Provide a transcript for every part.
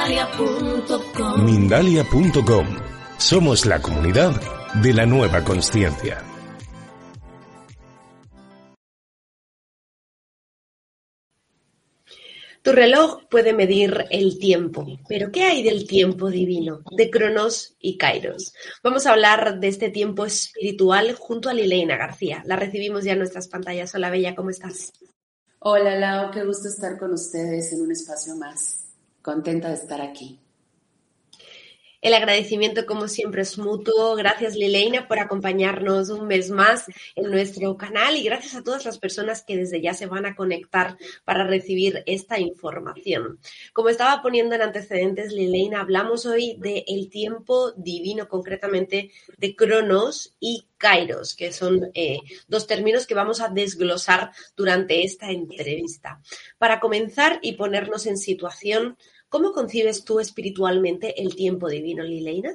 Mindalia.com. Mindalia.com. Somos la comunidad de la nueva consciencia. Tu reloj puede medir el tiempo, pero ¿qué hay del tiempo divino, de Cronos y Kairos? Vamos a hablar de este tiempo espiritual junto a Lileina García. La recibimos ya en nuestras pantallas. Hola, Bella, ¿cómo estás? Hola, Lau, qué gusto estar con ustedes en un espacio más. Contenta de estar aquí. El agradecimiento, como siempre, es mutuo. Gracias, Lileina, por acompañarnos un mes más en nuestro canal y gracias a todas las personas que desde ya se van a conectar para recibir esta información. Como estaba poniendo en antecedentes, Lileina, hablamos hoy del tiempo divino, concretamente de Cronos y Kairos, que son dos términos que vamos a desglosar durante esta entrevista. Para comenzar y ponernos en situación, ¿cómo concibes tú espiritualmente el tiempo divino, Lileina?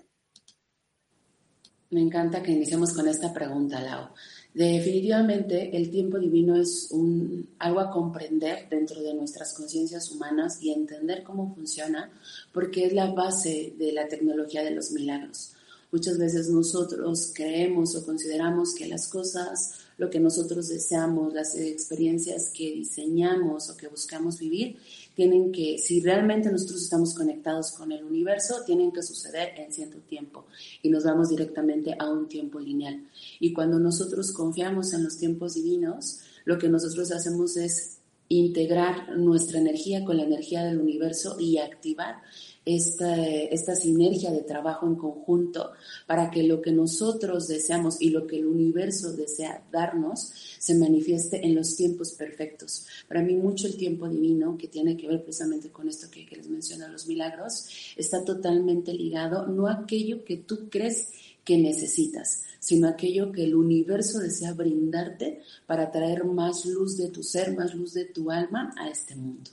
Me encanta que iniciemos con esta pregunta, Lau. Definitivamente el tiempo divino es algo a comprender dentro de nuestras conciencias humanas y entender cómo funciona, porque es la base de la tecnología de los milagros. Muchas veces nosotros creemos o consideramos que las cosas, lo que nosotros deseamos, las experiencias que diseñamos o que buscamos vivir, tienen que, si realmente nosotros estamos conectados con el universo, tienen que suceder en cierto tiempo y nos vamos directamente a un tiempo lineal. Y cuando nosotros confiamos en los tiempos divinos, lo que nosotros hacemos es integrar nuestra energía con la energía del universo y activar esta sinergia de trabajo en conjunto para que lo que nosotros deseamos y lo que el universo desea darnos se manifieste en los tiempos perfectos. Para mí mucho el tiempo divino, que tiene que ver precisamente con esto que les menciono, los milagros, está totalmente ligado no a aquello que tú crees que necesitas, sino aquello que el universo desea brindarte para traer más luz de tu ser, más luz de tu alma a este mundo.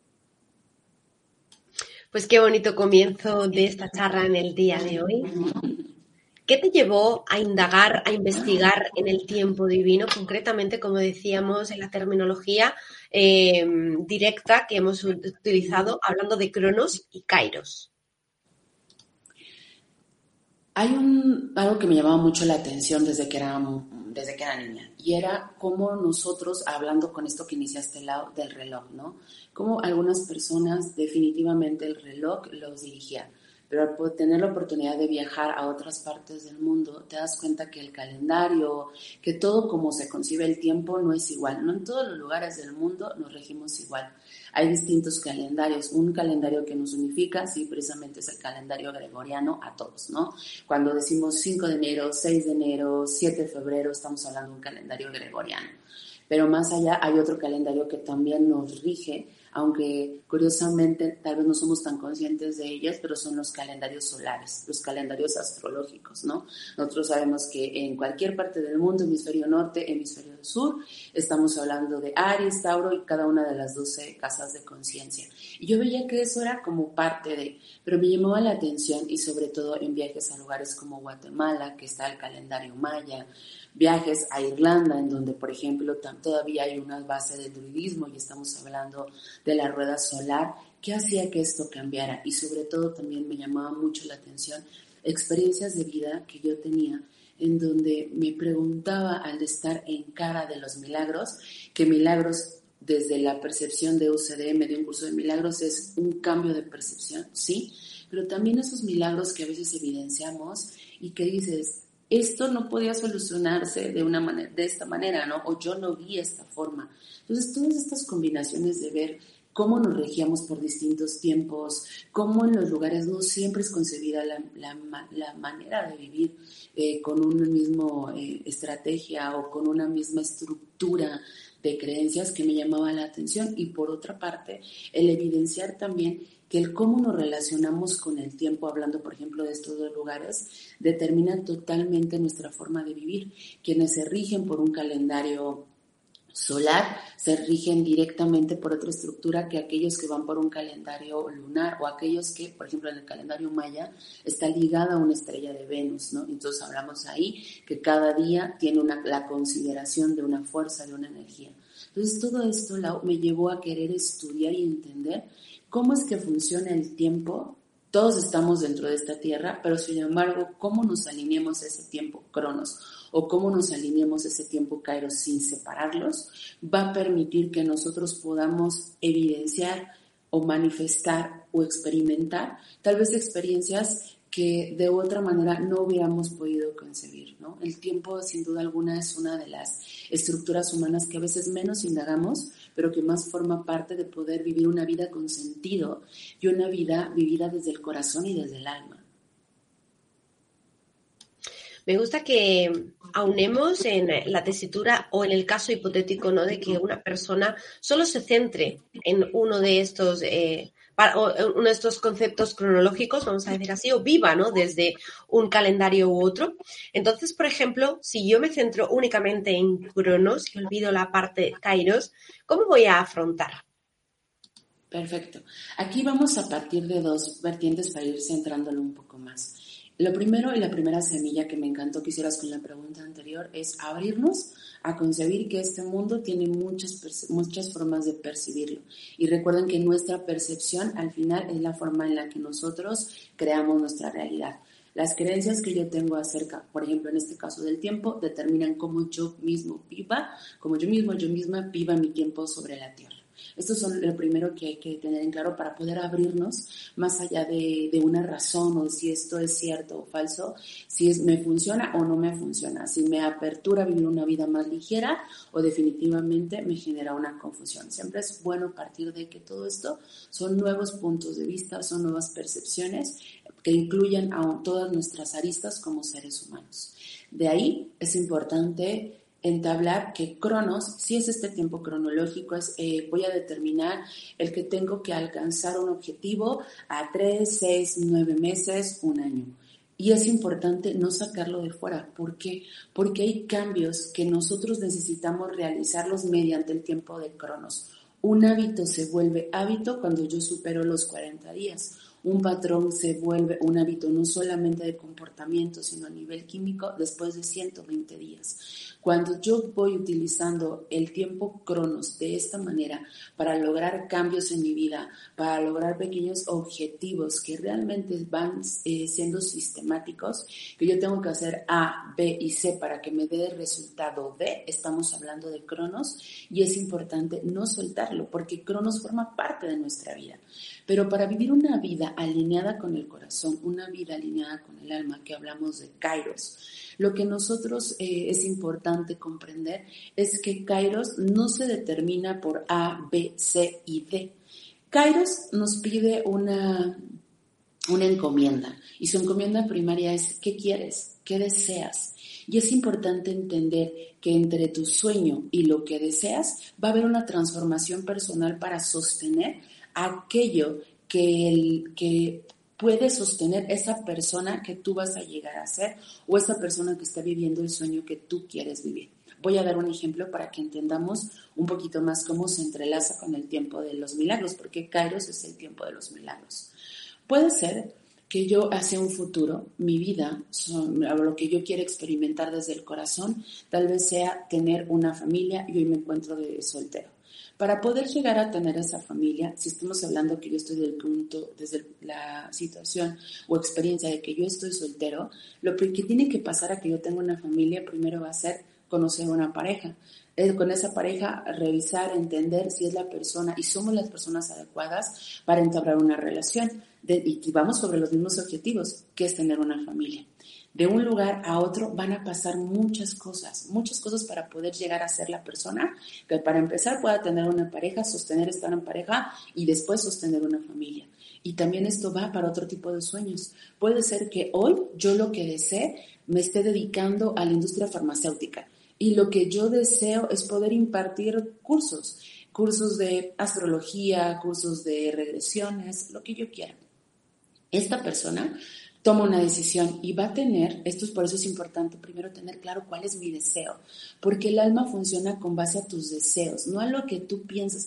Pues qué bonito comienzo de esta charla en el día de hoy. ¿Qué te llevó a indagar, a investigar en el tiempo divino, concretamente, como decíamos, en la terminología directa que hemos utilizado, hablando de Cronos y Kairos? Hay algo que me llamaba mucho la atención desde que era niña, y era cómo nosotros, hablando con esto que iniciaste del reloj, ¿no? Cómo algunas personas definitivamente el reloj los dirigía, pero al tener la oportunidad de viajar a otras partes del mundo, te das cuenta que el calendario, que todo como se concibe el tiempo no es igual, no en todos los lugares del mundo nos regimos igual. Hay distintos calendarios, un calendario que nos unifica, sí, precisamente es el calendario gregoriano a todos, ¿no? Cuando decimos 5 de enero, 6 de enero, 7 de febrero, estamos hablando de un calendario gregoriano. Pero más allá hay otro calendario que también nos rige, aunque curiosamente tal vez no somos tan conscientes de ellas, pero son los calendarios solares, los calendarios astrológicos, ¿no? Nosotros sabemos que en cualquier parte del mundo, hemisferio norte, hemisferio sur, estamos hablando de Aries, Tauro y cada una de las 12 casas de conciencia. Y yo veía que eso era como parte de, pero me llamaba la atención y sobre todo en viajes a lugares como Guatemala, que está el calendario maya, viajes a Irlanda, en donde, por ejemplo, todavía hay una base del druidismo y estamos hablando de la rueda solar. ¿Qué hacía que esto cambiara? Y sobre todo también me llamaba mucho la atención experiencias de vida que yo tenía en donde me preguntaba al estar en cara de los milagros, que milagros desde la percepción de UCD, me dio un curso de milagros, es un cambio de percepción, sí, pero también esos milagros que a veces evidenciamos y que dices, esto no podía solucionarse de esta manera, ¿no? O yo no vi esta forma. Entonces, todas estas combinaciones de ver cómo nos regíamos por distintos tiempos, cómo en los lugares no siempre es concebida la manera de vivir con una misma estrategia o con una misma estructura de creencias que me llamaba la atención. Y por otra parte, el evidenciar también que el cómo nos relacionamos con el tiempo, hablando por ejemplo de estos dos lugares, determina totalmente nuestra forma de vivir. Quienes se rigen por un calendario solar se rigen directamente por otra estructura que aquellos que van por un calendario lunar o aquellos que, por ejemplo, en el calendario maya está ligada a una estrella de Venus, ¿no? Entonces hablamos ahí que cada día tiene la consideración de una fuerza, de una energía. Entonces todo esto me llevó a querer estudiar y entender cómo es que funciona el tiempo. Todos estamos dentro de esta tierra, pero sin embargo, cómo nos alineamos a ese tiempo Cronos o cómo nos alineamos a ese tiempo Kairos sin separarlos, va a permitir que nosotros podamos evidenciar o manifestar o experimentar tal vez experiencias que de otra manera no hubiéramos podido concebir, ¿no? El tiempo, sin duda alguna, es una de las estructuras humanas que a veces menos indagamos, pero que más forma parte de poder vivir una vida con sentido y una vida vivida desde el corazón y desde el alma. Me gusta que aunemos en la tesitura o en el caso hipotético, ¿no?, de que una persona solo se centre en uno de estos conceptos cronológicos, vamos a decir así, o viva, ¿no?, desde un calendario u otro. Entonces, por ejemplo, si yo me centro únicamente en Cronos y olvido la parte Kairos, ¿cómo voy a afrontar? Perfecto. Aquí vamos a partir de dos vertientes para ir centrándolo un poco más. Lo primero y la primera semilla que me encantó que hicieras con la pregunta anterior es abrirnos a concebir que este mundo tiene muchas formas de percibirlo. Y recuerden que nuestra percepción al final es la forma en la que nosotros creamos nuestra realidad. Las creencias que yo tengo acerca, por ejemplo, en este caso del tiempo, determinan cómo yo misma viva mi tiempo sobre la tierra. Esto es lo primero que hay que tener en claro para poder abrirnos más allá de una razón o de si esto es cierto o falso, si me funciona o no me funciona, si me apertura a vivir una vida más ligera o definitivamente me genera una confusión. Siempre es bueno partir de que todo esto son nuevos puntos de vista, son nuevas percepciones que incluyan a todas nuestras aristas como seres humanos. De ahí es importante entablar que Cronos, si es este tiempo cronológico, voy a determinar el que tengo que alcanzar un objetivo a 3, 6, 9 meses, un año. Y es importante no sacarlo de fuera. ¿Por qué? Porque hay cambios que nosotros necesitamos realizarlos mediante el tiempo de Cronos. Un hábito se vuelve hábito cuando yo supero los 40 días. Un patrón se vuelve un hábito no solamente de comportamiento, sino a nivel químico después de 120 días. Cuando yo voy utilizando el tiempo Cronos de esta manera para lograr cambios en mi vida, para lograr pequeños objetivos que realmente van siendo sistemáticos, que yo tengo que hacer A, B y C para que me dé el resultado D, estamos hablando de Cronos y es importante no soltarlo porque Cronos forma parte de nuestra vida. Pero para vivir una vida alineada con el corazón, una vida alineada con el alma, que hablamos de Kairos, lo que nosotros es importante comprender es que Kairos no se determina por A, B, C y D. Kairos nos pide una encomienda y su encomienda primaria es ¿qué quieres? ¿Qué deseas? Y es importante entender que entre tu sueño y lo que deseas va a haber una transformación personal para sostener aquello que puede sostener esa persona que tú vas a llegar a ser o esa persona que está viviendo el sueño que tú quieres vivir. Voy a dar un ejemplo para que entendamos un poquito más cómo se entrelaza con el tiempo de los milagros, porque Kairos es el tiempo de los milagros. Puede ser que yo hacia un futuro, mi vida, lo que yo quiero experimentar desde el corazón, tal vez sea tener una familia y hoy me encuentro de soltero. Para poder llegar a tener esa familia, si estamos hablando que yo estoy desde la situación o experiencia de que yo estoy soltero, lo que tiene que pasar a que yo tenga una familia primero va a ser conocer una pareja. Con esa pareja revisar, entender si es la persona y somos las personas adecuadas para entablar una relación y vamos sobre los mismos objetivos, que es tener una familia. De un lugar a otro van a pasar muchas cosas para poder llegar a ser la persona que para empezar pueda tener una pareja, sostener estar en pareja y después sostener una familia. Y también esto va para otro tipo de sueños. Puede ser que hoy yo lo que desee me esté dedicando a la industria farmacéutica y lo que yo deseo es poder impartir cursos de astrología, cursos de regresiones, lo que yo quiera. Esta persona toma una decisión y va a tener, por eso es importante primero tener claro cuál es mi deseo, porque el alma funciona con base a tus deseos, no a lo que tú piensas que te conviene.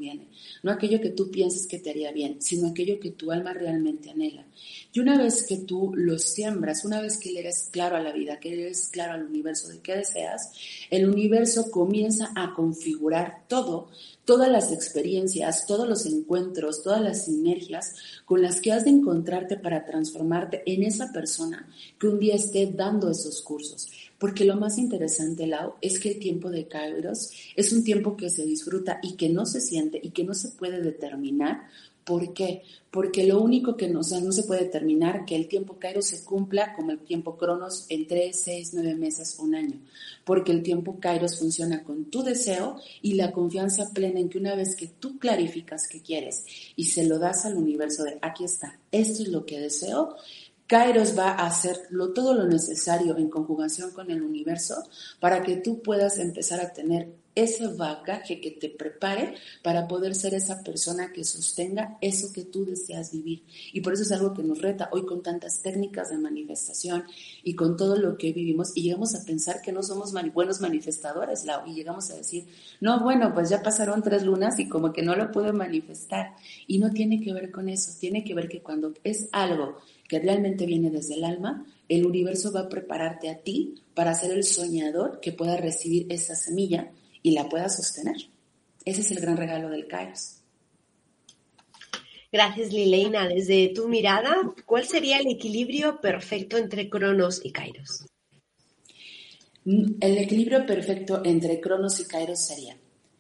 conviene, no aquello que tú piensas que te haría bien, sino aquello que tu alma realmente anhela. Y una vez que tú lo siembras, una vez que le eres claro a la vida, que le eres claro al universo de qué deseas, el universo comienza a configurar todo, todas las experiencias, todos los encuentros, todas las sinergias con las que has de encontrarte para transformarte en esa persona que un día esté dando esos cursos. Porque lo más interesante, Lau, es que el tiempo de Kairos es un tiempo que se disfruta y que no se siente y que no se puede determinar. ¿Por qué? Porque lo único que no se puede determinar que el tiempo Kairos se cumpla como el tiempo Cronos en 3, 6, 9 meses, un año. Porque el tiempo Kairos funciona con tu deseo y la confianza plena en que una vez que tú clarificas qué quieres y se lo das al universo de aquí está, esto es lo que deseo, Kairos va a hacer todo lo necesario en conjugación con el universo para que tú puedas empezar a tener ese bagaje que te prepare para poder ser esa persona que sostenga eso que tú deseas vivir. Y por eso es algo que nos reta hoy con tantas técnicas de manifestación y con todo lo que vivimos y llegamos a pensar que no somos buenos manifestadores, Lau, y llegamos a decir, no, bueno, pues ya pasaron 3 lunas y como que no lo puedo manifestar. Y no tiene que ver con eso, tiene que ver que cuando es algo que realmente viene desde el alma, el universo va a prepararte a ti para ser el soñador que pueda recibir esa semilla y la pueda sostener. Ese es el gran regalo del Kairos. Gracias, Lileina. Desde tu mirada, ¿cuál sería el equilibrio perfecto entre Cronos y Kairos? El equilibrio perfecto entre Cronos y Kairos sería,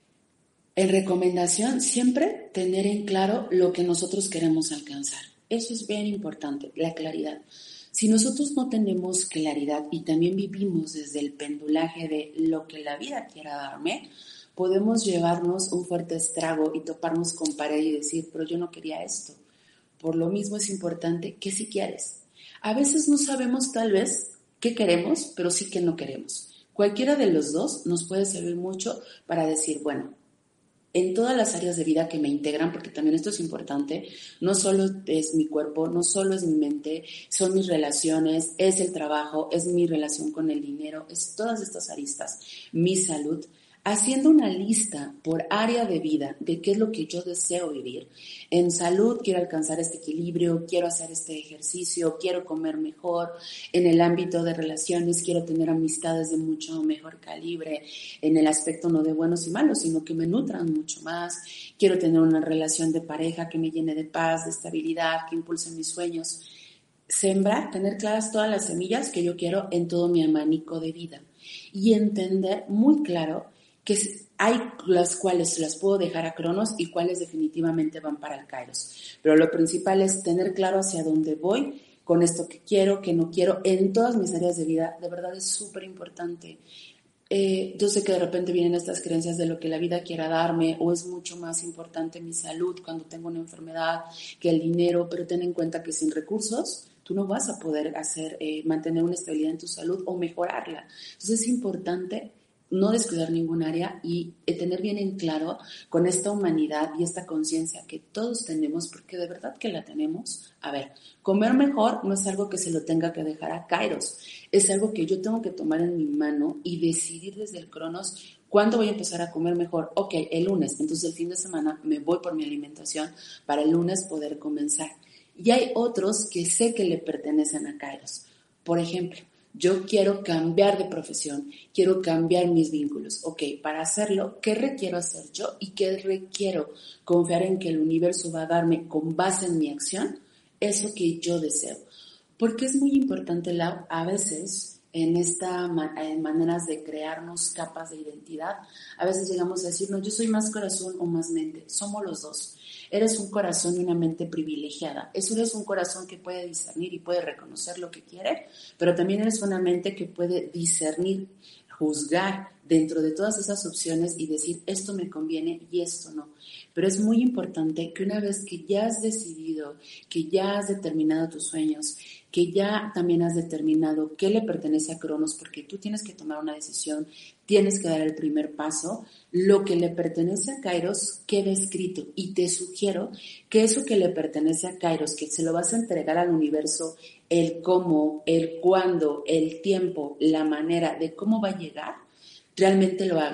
en recomendación, siempre tener en claro lo que nosotros queremos alcanzar. Eso es bien importante, la claridad. Si nosotros no tenemos claridad y también vivimos desde el pendulaje de lo que la vida quiera darme, podemos llevarnos un fuerte estrago y toparnos con pared y decir, pero yo no quería esto. Por lo mismo es importante que si quieres. A veces no sabemos tal vez qué queremos, pero sí que no queremos. Cualquiera de los dos nos puede servir mucho para decir, bueno, en todas las áreas de vida que me integran, porque también esto es importante, no solo es mi cuerpo, no solo es mi mente, son mis relaciones, es el trabajo, es mi relación con el dinero, es todas estas aristas, mi salud, haciendo una lista por área de vida de qué es lo que yo deseo vivir. En salud quiero alcanzar este equilibrio, quiero hacer este ejercicio, quiero comer mejor. En el ámbito de relaciones quiero tener amistades de mucho mejor calibre, en el aspecto no de buenos y malos, sino que me nutran mucho más. Quiero tener una relación de pareja que me llene de paz, de estabilidad, que impulse mis sueños. Sembrar, tener claras todas las semillas que yo quiero en todo mi abanico de vida y entender muy claro que hay las cuales las puedo dejar a Cronos y cuáles definitivamente van para el Kairos. Pero lo principal es tener claro hacia dónde voy, con esto que quiero, que no quiero, en todas mis áreas de vida. De verdad es súper importante. Yo sé que de repente vienen estas creencias de lo que la vida quiera darme, o es mucho más importante mi salud cuando tengo una enfermedad que el dinero, pero ten en cuenta que sin recursos tú no vas a poder mantener una estabilidad en tu salud o mejorarla. Entonces es importante no descuidar ningún área y tener bien en claro con esta humanidad y esta conciencia que todos tenemos, porque de verdad que la tenemos. A ver, comer mejor no es algo que se lo tenga que dejar a Kairos, es algo que yo tengo que tomar en mi mano y decidir desde el Cronos cuándo voy a empezar a comer mejor. Ok, el lunes, entonces el fin de semana me voy por mi alimentación para el lunes poder comenzar. Y hay otros que sé que le pertenecen a Kairos. Por ejemplo, yo quiero cambiar de profesión, quiero cambiar mis vínculos. Ok, para hacerlo, ¿qué requiero hacer yo y qué requiero confiar en que el universo va a darme con base en mi acción? Eso que yo deseo. Porque es muy importante, Lau, a veces en estas maneras de crearnos capas de identidad, a veces llegamos a decir, no, yo soy más corazón o más mente. Somos los dos. Eres un corazón y una mente privilegiada. Eso eres un corazón que puede discernir y puede reconocer lo que quiere, pero también eres una mente que puede discernir, juzgar dentro de todas esas opciones y decir esto me conviene y esto no. Pero es muy importante que una vez que ya has decidido, que ya has determinado tus sueños, que ya también has determinado qué le pertenece a Cronos, porque tú tienes que tomar una decisión, tienes que dar el primer paso, lo que le pertenece a Kairos queda escrito y te sugiero que eso que le pertenece a Kairos, que se lo vas a entregar al universo, el cómo, el cuándo, el tiempo, la manera de cómo va a llegar, realmente lo hagas.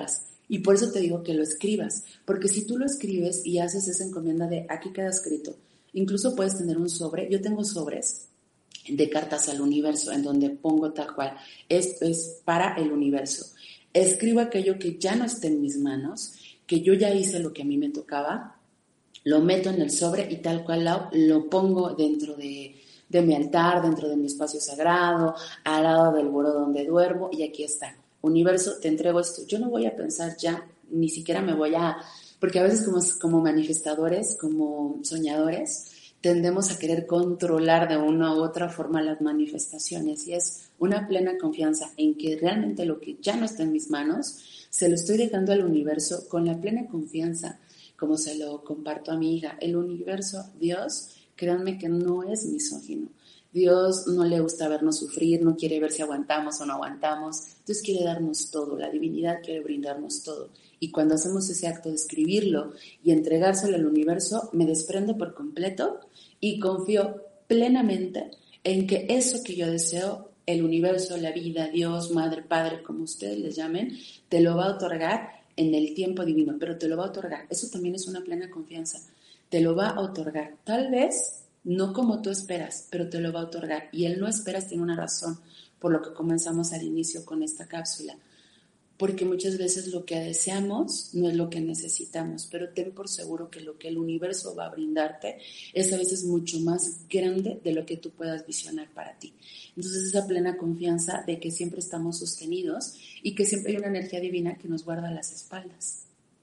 Y por eso te digo que lo escribas, porque si tú lo escribes y haces esa encomienda de aquí queda escrito, incluso puedes tener un sobre. Yo tengo sobres de cartas al universo en donde pongo tal cual, esto es para el universo. Escribo aquello que ya no esté en mis manos, que yo ya hice lo que a mí me tocaba, lo meto en el sobre y tal cual lo pongo dentro de mi altar, dentro de mi espacio sagrado, al lado del buró donde duermo, y aquí está. Universo, te entrego esto. Yo no voy a pensar ya, ni siquiera me voy a... Porque a veces como manifestadores, como soñadores, tendemos a querer controlar de una u otra forma las manifestaciones, y es una plena confianza en que realmente lo que ya no está en mis manos, se lo estoy dejando al universo con la plena confianza, como se lo comparto a mi hija. El universo, Dios, créanme que no es misógino. Dios no le gusta vernos sufrir, no quiere ver si aguantamos o no aguantamos. Dios quiere darnos todo, la divinidad quiere brindarnos todo. Y cuando hacemos ese acto de escribirlo y entregárselo al universo, me desprendo por completo y confío plenamente en que eso que yo deseo, el universo, la vida, Dios, madre, padre, como ustedes les llamen, te lo va a otorgar en el tiempo divino, pero te lo va a otorgar. Eso también es una plena confianza. Te lo va a otorgar. Tal vez no como tú esperas, pero te lo va a otorgar. Y el no esperas tiene una razón, por lo que comenzamos al inicio con esta cápsula. Porque muchas veces lo que deseamos no es lo que necesitamos, pero ten por seguro que lo que el universo va a brindarte es a veces mucho más grande de lo que tú puedas visionar para ti. Entonces esa plena confianza de que siempre estamos sostenidos y que siempre hay una energía divina que nos guarda las espaldas.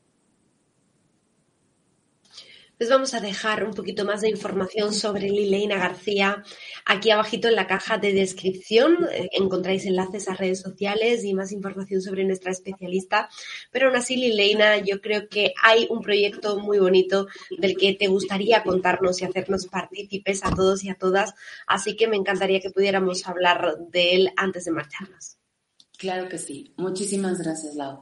Les vamos a dejar un poquito más de información sobre Lileina García aquí abajito en la caja de descripción. Encontráis enlaces a redes sociales y más información sobre nuestra especialista. Pero aún así, Lileina, yo creo que hay un proyecto muy bonito del que te gustaría contarnos y hacernos partícipes a todos y a todas. Así que me encantaría que pudiéramos hablar de él antes de marcharnos. Claro que sí. Muchísimas gracias, Lau.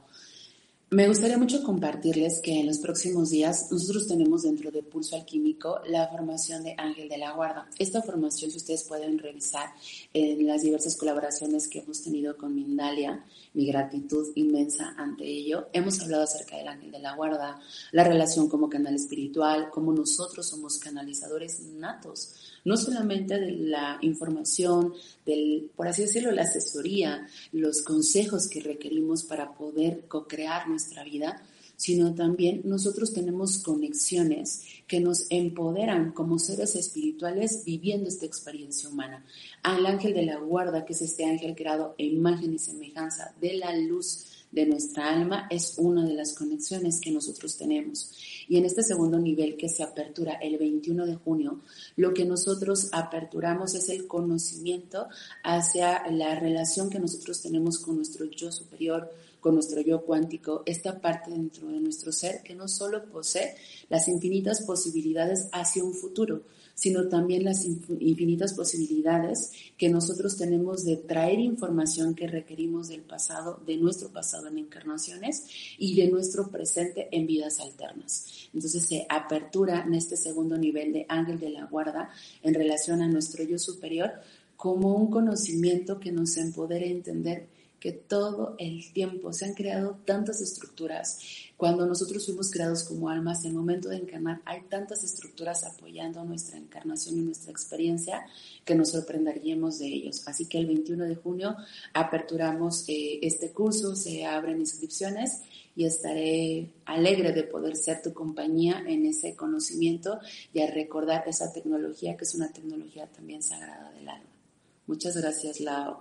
Me gustaría mucho compartirles que en los próximos días nosotros tenemos dentro de Pulso Alquímico la formación de Ángel de la Guarda. Esta formación, si ustedes pueden revisar en las diversas colaboraciones que hemos tenido con Mindalia, mi gratitud inmensa ante ello. Hemos hablado acerca del Ángel de la Guarda, la relación como canal espiritual, cómo nosotros somos canalizadores natos, no solamente de la información, por así decirlo, la asesoría, los consejos que requerimos para poder co-crear nuestra vida, sino también nosotros tenemos conexiones que nos empoderan como seres espirituales viviendo esta experiencia humana. Al ángel de la guarda, que es este ángel creado a imagen y semejanza de la luz de nuestra alma, es una de las conexiones que nosotros tenemos. Y en este segundo nivel que se apertura el 21 de junio, lo que nosotros aperturamos es el conocimiento hacia la relación que nosotros tenemos con nuestro yo superior, con nuestro yo cuántico, esta parte dentro de nuestro ser que no solo posee las infinitas posibilidades hacia un futuro, sino también las infinitas posibilidades que nosotros tenemos de traer información que requerimos del pasado, de nuestro pasado en encarnaciones y de nuestro presente en vidas alternas. Entonces se apertura en este segundo nivel de ángel de la guarda en relación a nuestro yo superior como un conocimiento que nos empodere a entender que todo el tiempo se han creado tantas estructuras. Cuando nosotros fuimos creados como almas, en el momento de encarnar, hay tantas estructuras apoyando nuestra encarnación y nuestra experiencia que nos sorprenderíamos de ellos. Así que el 21 de junio aperturamos este curso, se abren inscripciones y estaré alegre de poder ser tu compañía en ese conocimiento y a recordar esa tecnología que es una tecnología también sagrada del alma. Muchas gracias, Lau.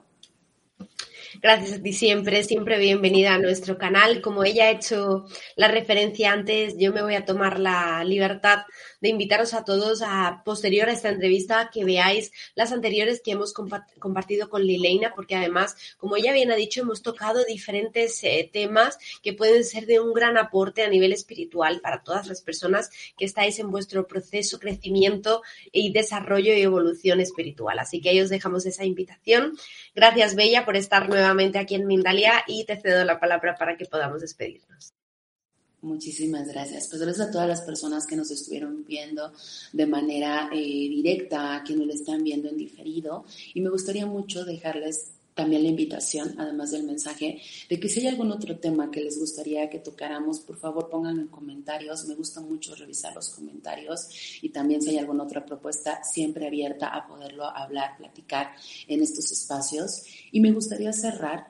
Gracias a ti siempre, siempre bienvenida a nuestro canal. Como ella ha hecho la referencia antes, yo me voy a tomar la libertad de invitaros a todos a posterior a esta entrevista que veáis las anteriores que hemos compartido con Lileina, porque además, como ella bien ha dicho, hemos tocado diferentes temas que pueden ser de un gran aporte a nivel espiritual para todas las personas que estáis en vuestro proceso, crecimiento y desarrollo y evolución espiritual. Así que ahí os dejamos esa invitación. Gracias, Bella, por estar nuevamente aquí en Mindalia y te cedo la palabra para que podamos despedirnos. Muchísimas gracias. Pues gracias a todas las personas que nos estuvieron viendo de manera directa, a quienes lo están viendo en diferido. Y me gustaría mucho dejarles también la invitación, además del mensaje, de que si hay algún otro tema que les gustaría que tocáramos, por favor pónganlo en comentarios. Me gusta mucho revisar los comentarios y también si hay alguna otra propuesta, siempre abierta a poderlo hablar, platicar en estos espacios. Y me gustaría cerrar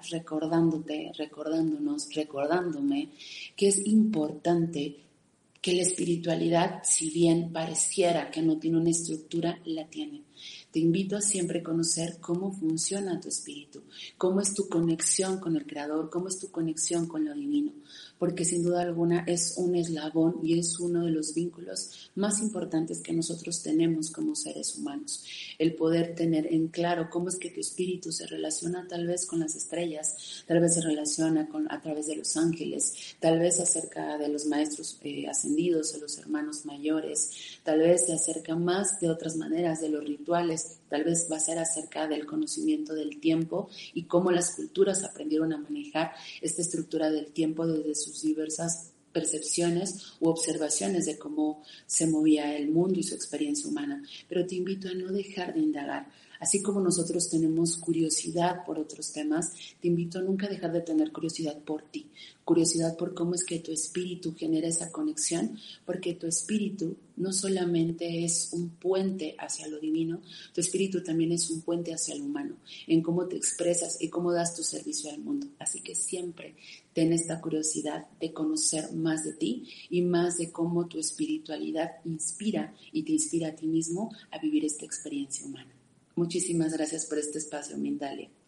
recordándome que es importante que la espiritualidad, si bien pareciera que no tiene una estructura, la tiene. Te invito a siempre conocer cómo funciona tu espíritu, cómo es tu conexión con el Creador, cómo es tu conexión con lo divino, porque sin duda alguna es un eslabón y es uno de los vínculos más importantes que nosotros tenemos como seres humanos. El poder tener en claro cómo es que tu espíritu se relaciona tal vez con las estrellas, tal vez se relaciona a través de los ángeles, tal vez acerca de los maestros ascendidos o los hermanos mayores, tal vez se acerca más de otras maneras de los rituales, tal vez va a ser acerca del conocimiento del tiempo y cómo las culturas aprendieron a manejar esta estructura del tiempo desde sus diversas percepciones u observaciones de cómo se movía el mundo y su experiencia humana. Pero te invito a no dejar de indagar. Así como nosotros tenemos curiosidad por otros temas, te invito a nunca dejar de tener curiosidad por ti, curiosidad por cómo es que tu espíritu genera esa conexión, porque tu espíritu no solamente es un puente hacia lo divino, tu espíritu también es un puente hacia lo humano, en cómo te expresas y cómo das tu servicio al mundo. Así que siempre ten esta curiosidad de conocer más de ti y más de cómo tu espiritualidad inspira y te inspira a ti mismo a vivir esta experiencia humana. Muchísimas gracias por este espacio, Mindalia.